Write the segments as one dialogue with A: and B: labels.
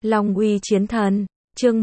A: Long uy chiến thần, chương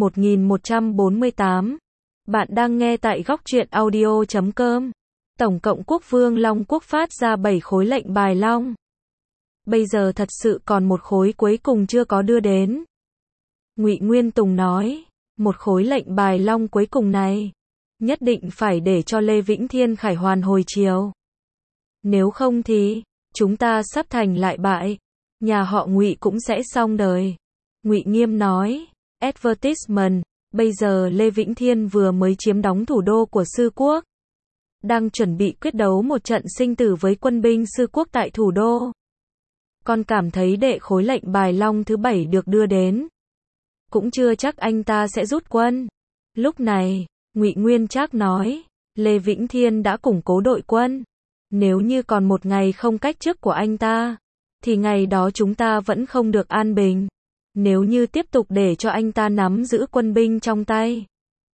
A: 1148. Bạn đang nghe tại góc truyện audio.com. Tổng cộng quốc vương Long quốc phát ra 7 khối lệnh bài Long. Bây giờ thật sự còn một khối cuối cùng chưa có đưa đến. Ngụy Nguyên Tùng nói, một khối lệnh bài Long cuối cùng này, nhất định phải để cho Lê Vĩnh Thiên khải hoàn hồi chiều. Nếu không thì, chúng ta sắp thành lại bại, nhà họ Ngụy cũng sẽ xong đời. Ngụy Nghiêm nói, advertisement, bây giờ Lê Vĩnh Thiên vừa mới chiếm đóng thủ đô của Sư Quốc. Đang chuẩn bị quyết đấu một trận sinh tử với quân binh Sư Quốc tại thủ đô. Con cảm thấy đệ khối lệnh bài Long thứ 7 được đưa đến, cũng chưa chắc anh ta sẽ rút quân. Lúc này, Ngụy Nguyên Trác nói, Lê Vĩnh Thiên đã củng cố đội quân. Nếu như còn một ngày không cách chức của anh ta, thì ngày đó chúng ta vẫn không được an bình. Nếu như tiếp tục để cho anh ta nắm giữ quân binh trong tay,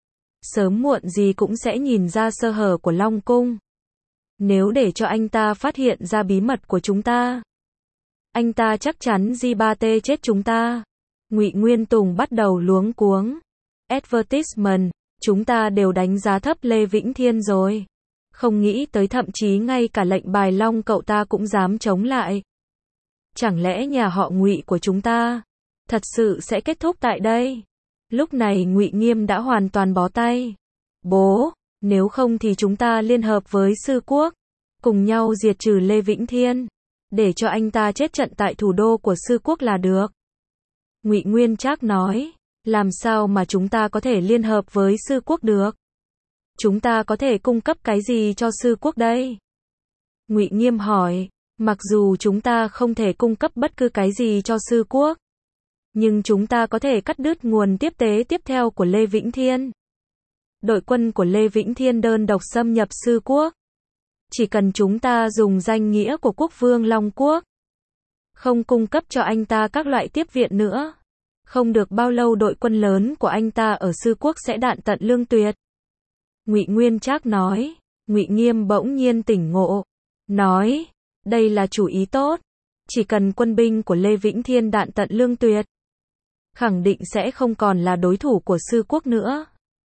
A: sớm muộn gì cũng sẽ nhìn ra sơ hở của Long Cung. Nếu để cho anh ta phát hiện ra bí mật của chúng ta, anh ta chắc chắn G3T chết chúng ta. Ngụy Nguyên Tùng bắt đầu luống cuống. Advertisement, chúng ta đều đánh giá thấp Lê Vĩnh Thiên rồi. Không nghĩ tới thậm chí ngay cả lệnh bài Long cậu ta cũng dám chống lại. Chẳng lẽ nhà họ Ngụy của chúng ta thật sự sẽ kết thúc tại đây? Lúc này Ngụy Nghiêm đã hoàn toàn bó tay. Bố, nếu không thì chúng ta liên hợp với Sư Quốc, cùng nhau diệt trừ Lê Vĩnh Thiên, để cho anh ta chết trận tại thủ đô của Sư Quốc là được. Ngụy Nguyên Trác nói, làm sao mà chúng ta có thể liên hợp với Sư Quốc được? Chúng ta có thể cung cấp cái gì cho Sư Quốc đây? Ngụy Nghiêm hỏi, mặc dù chúng ta không thể cung cấp bất cứ cái gì cho Sư Quốc, nhưng chúng ta có thể cắt đứt nguồn tiếp tế tiếp theo của Lê Vĩnh Thiên. Đội quân của Lê Vĩnh Thiên đơn độc xâm nhập Sư Quốc. Chỉ cần chúng ta dùng danh nghĩa của quốc vương Long Quốc, không cung cấp cho anh ta các loại tiếp viện nữa, không được bao lâu đội quân lớn của anh ta ở Sư Quốc sẽ đạn tận lương tuyệt. Ngụy Nguyên Trác nói. Ngụy Nghiêm bỗng nhiên tỉnh ngộ, nói, đây là chủ ý tốt. Chỉ cần quân binh của Lê Vĩnh Thiên đạn tận lương tuyệt, khẳng định sẽ không còn là đối thủ của Sư Quốc nữa.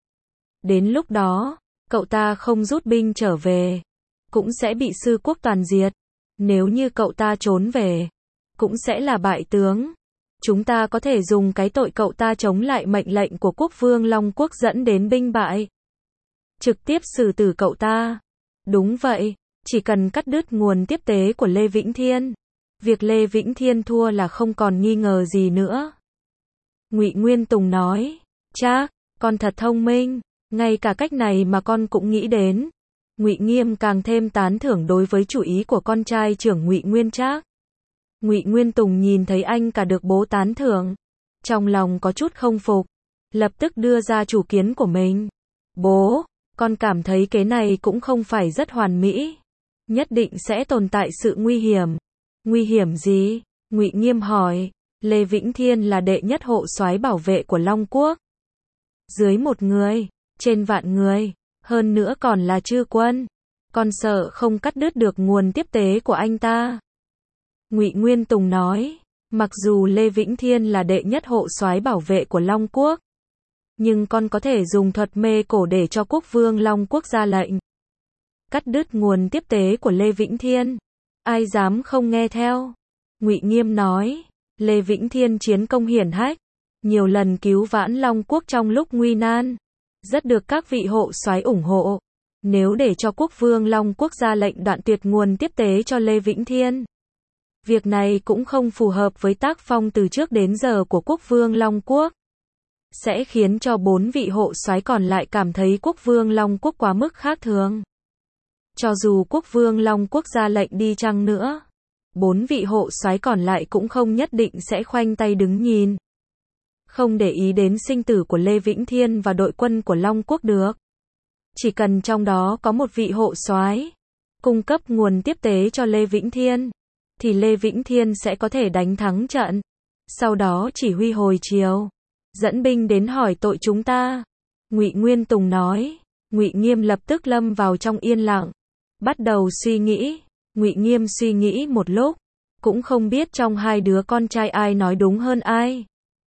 A: Đến lúc đó, cậu ta không rút binh trở về, cũng sẽ bị Sư Quốc toàn diệt. Nếu như cậu ta trốn về, cũng sẽ là bại tướng. Chúng ta có thể dùng cái tội cậu ta chống lại mệnh lệnh của quốc vương Long Quốc dẫn đến binh bại, trực tiếp xử tử cậu ta. Đúng vậy, chỉ cần cắt đứt nguồn tiếp tế của Lê Vĩnh Thiên, việc Lê Vĩnh Thiên thua là không còn nghi ngờ gì nữa. Ngụy Nguyên Tùng nói, Trác, con thật thông minh, ngay cả cách này mà con cũng nghĩ đến. Ngụy Nghiêm càng thêm tán thưởng đối với chủ ý của con trai trưởng Ngụy Nguyên Trác. Ngụy Nguyên Tùng nhìn thấy anh cả được bố tán thưởng, trong lòng có chút không phục, lập tức đưa ra chủ kiến của mình. Bố, con cảm thấy cái này cũng không phải rất hoàn mỹ, nhất định sẽ tồn tại sự nguy hiểm. Nguy hiểm gì? Ngụy Nghiêm hỏi. Lê Vĩnh Thiên là đệ nhất hộ soái bảo vệ của Long Quốc. Dưới 1 người, trên vạn người, hơn nữa còn là chư quân. Con sợ không cắt đứt được nguồn tiếp tế của anh ta. Ngụy Nguyên Tùng nói, mặc dù Lê Vĩnh Thiên là đệ nhất hộ soái bảo vệ của Long Quốc, nhưng con có thể dùng thuật mê cổ để cho quốc vương Long Quốc ra lệnh cắt đứt nguồn tiếp tế của Lê Vĩnh Thiên. Ai dám không nghe theo? Ngụy Nghiêm nói, Lê Vĩnh Thiên chiến công hiển hách, nhiều lần cứu vãn Long Quốc trong lúc nguy nan, rất được các vị hộ soái ủng hộ. Nếu để cho quốc vương Long Quốc ra lệnh đoạn tuyệt nguồn tiếp tế cho Lê Vĩnh Thiên, việc này cũng không phù hợp với tác phong từ trước đến giờ của quốc vương Long Quốc, sẽ khiến cho 4 vị hộ soái còn lại cảm thấy quốc vương Long Quốc quá mức khác thường. Cho dù quốc vương Long Quốc ra lệnh đi chăng nữa, 4 vị hộ soái còn lại cũng không nhất định sẽ khoanh tay đứng nhìn, không để ý đến sinh tử của Lê Vĩnh Thiên và đội quân của Long Quốc được. Chỉ cần trong đó có một vị hộ soái cung cấp nguồn tiếp tế cho Lê Vĩnh Thiên, thì Lê Vĩnh Thiên sẽ có thể đánh thắng trận, sau đó chỉ huy hồi chiều, dẫn binh đến hỏi tội chúng ta. Ngụy Nguyên Tùng nói. Ngụy Nghiêm lập tức lâm vào trong yên lặng, bắt đầu suy nghĩ. Ngụy Nghiêm suy nghĩ một lúc, cũng không biết trong hai đứa con trai ai nói đúng hơn ai.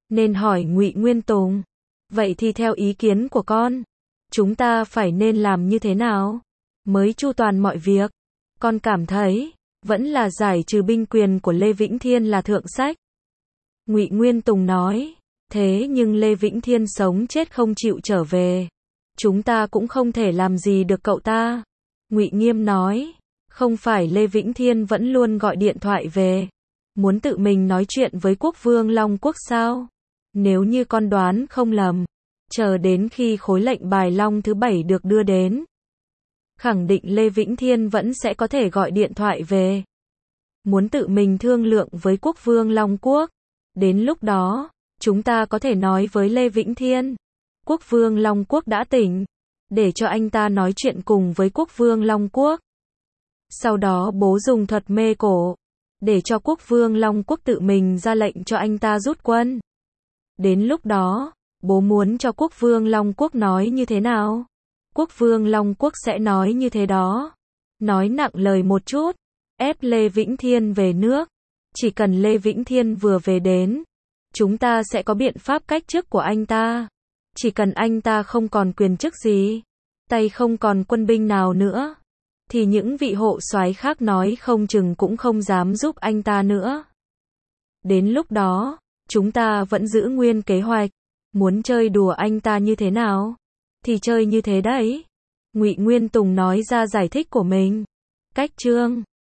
A: nên hỏi Ngụy Nguyên Tùng. Vậy thì theo ý kiến của con, chúng ta phải nên làm như thế nào mới chu toàn mọi việc? Con cảm thấy, vẫn là giải trừ binh quyền của Lê Vĩnh Thiên là thượng sách. Ngụy Nguyên Tùng nói, thế nhưng Lê Vĩnh Thiên sống chết không chịu trở về. Chúng ta cũng không thể làm gì được cậu ta. Ngụy Nghiêm nói, không phải Lê Vĩnh Thiên vẫn luôn gọi điện thoại về, muốn tự mình nói chuyện với quốc vương Long Quốc sao? Nếu như con đoán không lầm, chờ đến khi khối lệnh bài Long thứ 7 được đưa đến, khẳng định Lê Vĩnh Thiên vẫn sẽ có thể gọi điện thoại về, muốn tự mình thương lượng với quốc vương Long Quốc. Đến lúc đó, chúng ta có thể nói với Lê Vĩnh Thiên, quốc vương Long Quốc đã tỉnh, để cho anh ta nói chuyện cùng với quốc vương Long Quốc. Sau đó bố dùng thuật mê cổ, để cho quốc vương Long Quốc tự mình ra lệnh cho anh ta rút quân. Đến lúc đó, bố muốn cho quốc vương Long Quốc nói như thế nào? Quốc vương Long Quốc sẽ nói như thế đó. Nói nặng lời một chút, ép Lê Vĩnh Thiên về nước. Chỉ cần Lê Vĩnh Thiên vừa về đến, chúng ta sẽ có biện pháp cách chức của anh ta. Chỉ cần anh ta không còn quyền chức gì, tay không còn quân binh nào nữa, thì những vị hộ soái khác nói không chừng cũng không dám giúp anh ta nữa. Đến lúc đó, chúng ta vẫn giữ nguyên kế hoạch, muốn chơi đùa anh ta như thế nào, thì chơi như thế đấy. Ngụy Nguyên Tùng nói ra giải thích của mình. Cách chương